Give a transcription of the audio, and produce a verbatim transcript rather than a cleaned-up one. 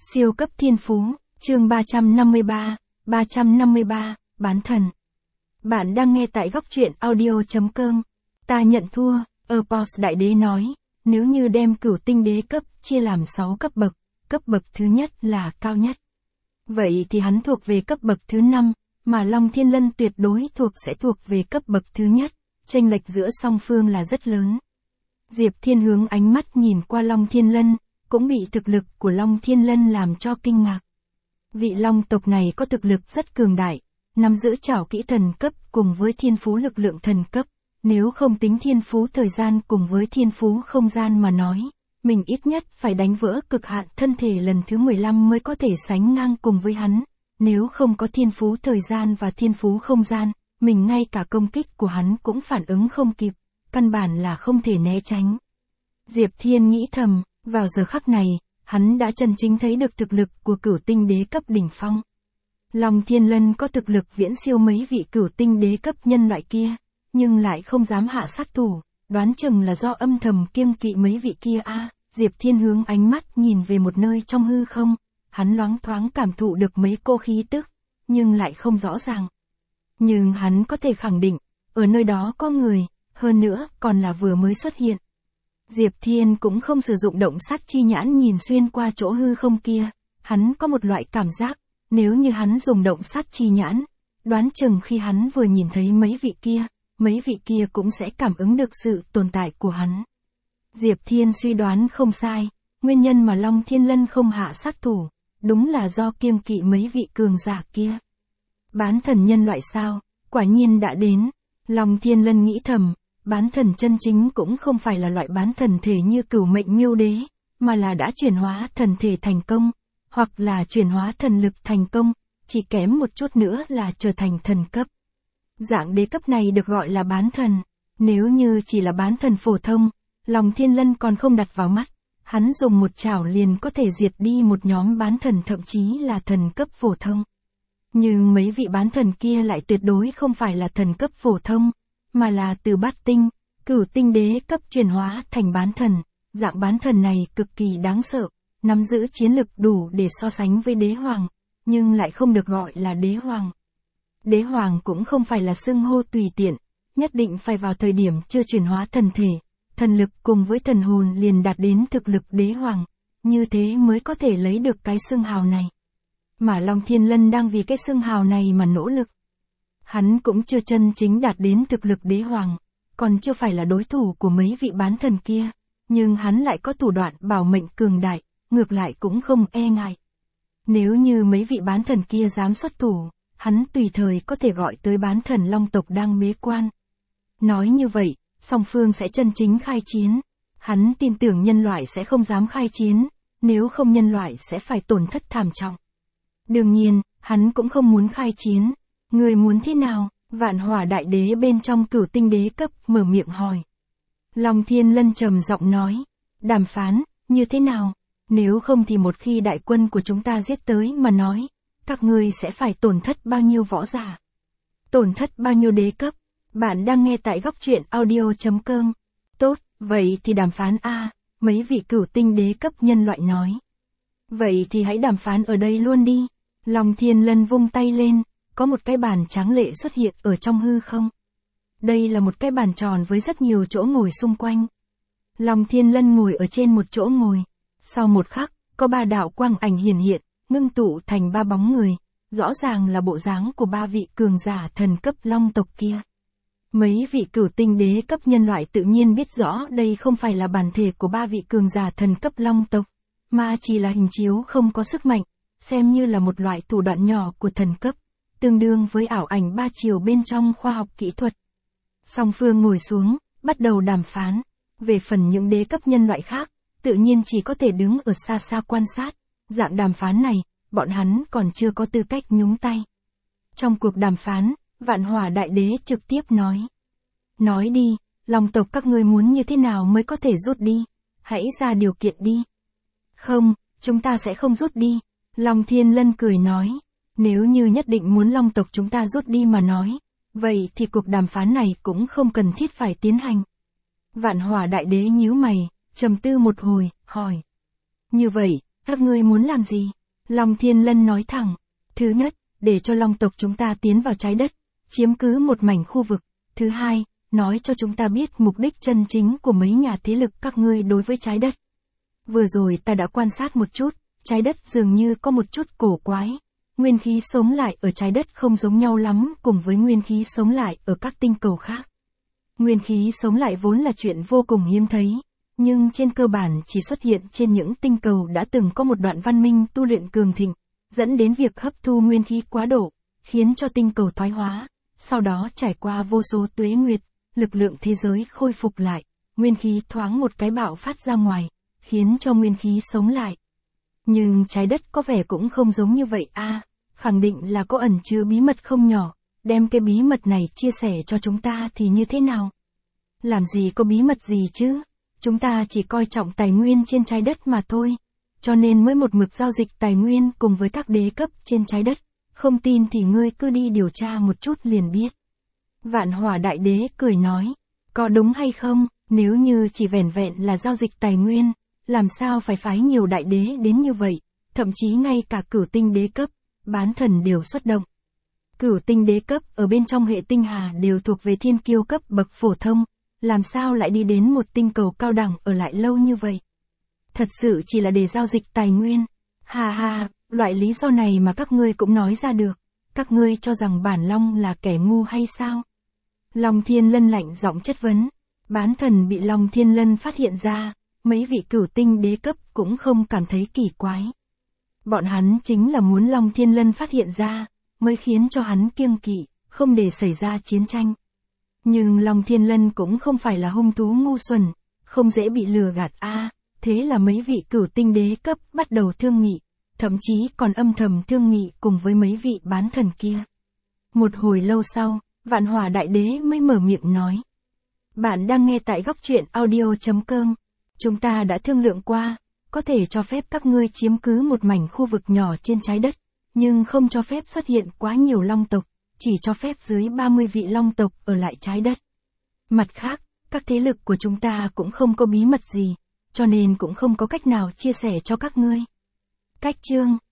Siêu cấp thiên phú, chương ba trăm năm mươi ba, ba trăm năm mươi ba, bán thần. Bạn đang nghe tại góc truyện audio.com. Ta nhận thua, Epoch Đại Đế nói, nếu như đem cửu tinh đế cấp chia làm sáu cấp bậc, cấp bậc thứ nhất là cao nhất. Vậy thì hắn thuộc về cấp bậc thứ năm, mà Long Thiên Lân tuyệt đối thuộc sẽ thuộc về cấp bậc thứ nhất, chênh lệch giữa song phương là rất lớn. Diệp Thiên hướng ánh mắt nhìn qua Long Thiên Lân, cũng bị thực lực của Long Thiên Lân làm cho kinh ngạc. Vị Long tộc này có thực lực rất cường đại, nắm giữ trảo kỹ thần cấp cùng với thiên phú lực lượng thần cấp, nếu không tính thiên phú thời gian cùng với thiên phú không gian mà nói, mình ít nhất phải đánh vỡ cực hạn thân thể lần thứ mười lăm mới có thể sánh ngang cùng với hắn, nếu không có thiên phú thời gian và thiên phú không gian, mình ngay cả công kích của hắn cũng phản ứng không kịp, căn bản là không thể né tránh. Diệp Thiên nghĩ thầm, vào giờ khắc này, hắn đã chân chính thấy được thực lực của cửu tinh đế cấp đỉnh phong. Long Thiên Lân có thực lực viễn siêu mấy vị cửu tinh đế cấp nhân loại kia, nhưng lại không dám hạ sát thủ, đoán chừng là do âm thầm kiêng kỵ mấy vị kia a. À, Diệp Thiên hướng ánh mắt nhìn về một nơi trong hư không, hắn loáng thoáng cảm thụ được mấy cô khí tức, nhưng lại không rõ ràng. Nhưng hắn có thể khẳng định, ở nơi đó có người, hơn nữa còn là vừa mới xuất hiện. Diệp Thiên cũng không sử dụng động sát chi nhãn nhìn xuyên qua chỗ hư không kia, hắn có một loại cảm giác, nếu như hắn dùng động sát chi nhãn, đoán chừng khi hắn vừa nhìn thấy mấy vị kia, mấy vị kia cũng sẽ cảm ứng được sự tồn tại của hắn. Diệp Thiên suy đoán không sai, nguyên nhân mà Long Thiên Lân không hạ sát thủ, đúng là do kiêng kỵ mấy vị cường giả kia. Bán thần nhân loại sao, quả nhiên đã đến, Long Thiên Lân nghĩ thầm. Bán thần chân chính cũng không phải là loại bán thần thể như cửu mệnh miêu đế, mà là đã chuyển hóa thần thể thành công, hoặc là chuyển hóa thần lực thành công, chỉ kém một chút nữa là trở thành thần cấp. Dạng đế cấp này được gọi là bán thần, nếu như chỉ là bán thần phổ thông, Long Thiên Lân còn không đặt vào mắt, hắn dùng một chảo liền có thể diệt đi một nhóm bán thần thậm chí là thần cấp phổ thông. Nhưng mấy vị bán thần kia lại tuyệt đối không phải là thần cấp phổ thông, mà là từ bát tinh, cửu tinh đế cấp chuyển hóa thành bán thần, dạng bán thần này cực kỳ đáng sợ, nắm giữ chiến lực đủ để so sánh với đế hoàng, nhưng lại không được gọi là đế hoàng. Đế hoàng cũng không phải là xưng hô tùy tiện, nhất định phải vào thời điểm chưa chuyển hóa thần thể, thần lực cùng với thần hồn liền đạt đến thực lực đế hoàng, như thế mới có thể lấy được cái xưng hào này. Mà Long Thiên Lân đang vì cái xưng hào này mà nỗ lực. Hắn cũng chưa chân chính đạt đến thực lực đế hoàng, còn chưa phải là đối thủ của mấy vị bán thần kia, nhưng hắn lại có thủ đoạn bảo mệnh cường đại, ngược lại cũng không e ngại. Nếu như mấy vị bán thần kia dám xuất thủ, hắn tùy thời có thể gọi tới bán thần long tộc đang bế quan. Nói như vậy, song phương sẽ chân chính khai chiến. Hắn tin tưởng nhân loại sẽ không dám khai chiến, nếu không nhân loại sẽ phải tổn thất thảm trọng. Đương nhiên, hắn cũng không muốn khai chiến. Người muốn thế nào? Vạn Hỏa Đại Đế bên trong cửu tinh đế cấp mở miệng hỏi. Long Thiên Lân trầm giọng nói, đàm phán, như thế nào? Nếu không thì một khi đại quân của chúng ta giết tới mà nói, các ngươi sẽ phải tổn thất bao nhiêu võ giả? Tổn thất bao nhiêu đế cấp? Bạn đang nghe tại góc truyện audio.com. Tốt, vậy thì đàm phán a, mấy vị cửu tinh đế cấp nhân loại nói. Vậy thì hãy đàm phán ở đây luôn đi. Long Thiên Lân vung tay lên. Có một cái bàn tráng lệ xuất hiện ở trong hư không. Đây là một cái bàn tròn với rất nhiều chỗ ngồi xung quanh. Long Thiên Lân ngồi ở trên một chỗ ngồi. Sau một khắc, có ba đạo quang ảnh hiển hiện, ngưng tụ thành ba bóng người, rõ ràng là bộ dáng của ba vị cường giả thần cấp long tộc kia. Mấy vị cửu tinh đế cấp nhân loại tự nhiên biết rõ đây không phải là bản thể của ba vị cường giả thần cấp long tộc, mà chỉ là hình chiếu không có sức mạnh, xem như là một loại thủ đoạn nhỏ của thần cấp, tương đương với ảo ảnh ba chiều bên trong khoa học kỹ thuật. Song phương ngồi xuống, bắt đầu đàm phán. Về phần những đế cấp nhân loại khác, tự nhiên chỉ có thể đứng ở xa xa quan sát. Dạng đàm phán này, bọn hắn còn chưa có tư cách nhúng tay. Trong cuộc đàm phán, Vạn Hỏa Đại Đế trực tiếp nói. Nói đi, Long tộc các ngươi muốn như thế nào mới có thể rút đi? Hãy ra điều kiện đi. Không, chúng ta sẽ không rút đi. Long Thiên Lân cười nói. Nếu như nhất định muốn long tộc chúng ta rút đi mà nói, vậy thì cuộc đàm phán này cũng không cần thiết phải tiến hành. Vạn Hỏa Đại Đế nhíu mày, trầm tư một hồi, hỏi. Như vậy, Các ngươi muốn làm gì? Long Thiên Lân nói thẳng. Thứ nhất, để cho Long tộc chúng ta tiến vào trái đất, chiếm cứ một mảnh khu vực. Thứ hai, nói cho chúng ta biết mục đích chân chính của mấy nhà thế lực các ngươi đối với trái đất. Vừa rồi ta đã quan sát một chút, trái đất dường như có một chút cổ quái. Nguyên khí sống lại ở trái đất không giống nhau lắm cùng với nguyên khí sống lại ở các tinh cầu khác. Nguyên khí sống lại vốn là chuyện vô cùng hiếm thấy, nhưng trên cơ bản chỉ xuất hiện trên những tinh cầu đã từng có một đoạn văn minh tu luyện cường thịnh, dẫn đến việc hấp thu nguyên khí quá độ, khiến cho tinh cầu thoái hóa. Sau đó trải qua vô số tuế nguyệt, lực lượng thế giới khôi phục lại, nguyên khí thoáng một cái bạo phát ra ngoài, khiến cho nguyên khí sống lại. Nhưng trái đất có vẻ cũng không giống như vậy a, à, khẳng định là có ẩn chứa bí mật không nhỏ, đem cái bí mật này chia sẻ cho chúng ta thì như thế nào? Làm gì có bí mật gì chứ? Chúng ta chỉ coi trọng tài nguyên trên trái đất mà thôi, cho nên mới một mực giao dịch tài nguyên cùng với các đế cấp trên trái đất, không tin thì ngươi cứ đi điều tra một chút liền biết. Vạn Hỏa Đại Đế cười nói, có đúng hay không, nếu như chỉ vẻn vẹn là giao dịch tài nguyên, làm sao phải phái nhiều đại đế đến như vậy, thậm chí ngay cả cửu tinh đế cấp, bán thần đều xuất động. Cửu tinh đế cấp ở bên trong hệ tinh hà đều thuộc về thiên kiêu cấp bậc phổ thông, làm sao lại đi đến một tinh cầu cao đẳng ở lại lâu như vậy? Thật sự chỉ là để giao dịch tài nguyên. Hà hà, loại lý do này mà các ngươi cũng nói ra được, các ngươi cho rằng bản Long là kẻ ngu hay sao? Long Thiên Lân lạnh giọng chất vấn, bán thần bị Long Thiên Lân phát hiện ra, mấy vị cửu tinh đế cấp cũng không cảm thấy kỳ quái. Bọn hắn chính là muốn Long Thiên Lân phát hiện ra, mới khiến cho hắn kiêng kỵ, không để xảy ra chiến tranh. Nhưng Long Thiên Lân cũng không phải là hung thú ngu xuẩn, không dễ bị lừa gạt a. À, thế là mấy vị cửu tinh đế cấp bắt đầu thương nghị, thậm chí còn âm thầm thương nghị cùng với mấy vị bán thần kia. Một hồi lâu sau, Vạn Hỏa Đại Đế mới mở miệng nói. Bạn đang nghe tại góc truyện audio chấm com. Chúng ta đã thương lượng qua, có thể cho phép các ngươi chiếm cứ một mảnh khu vực nhỏ trên trái đất, nhưng không cho phép xuất hiện quá nhiều long tộc, chỉ cho phép dưới ba mươi vị long tộc ở lại trái đất. Mặt khác, các thế lực của chúng ta cũng không có bí mật gì, cho nên cũng không có cách nào chia sẻ cho các ngươi. Cách chương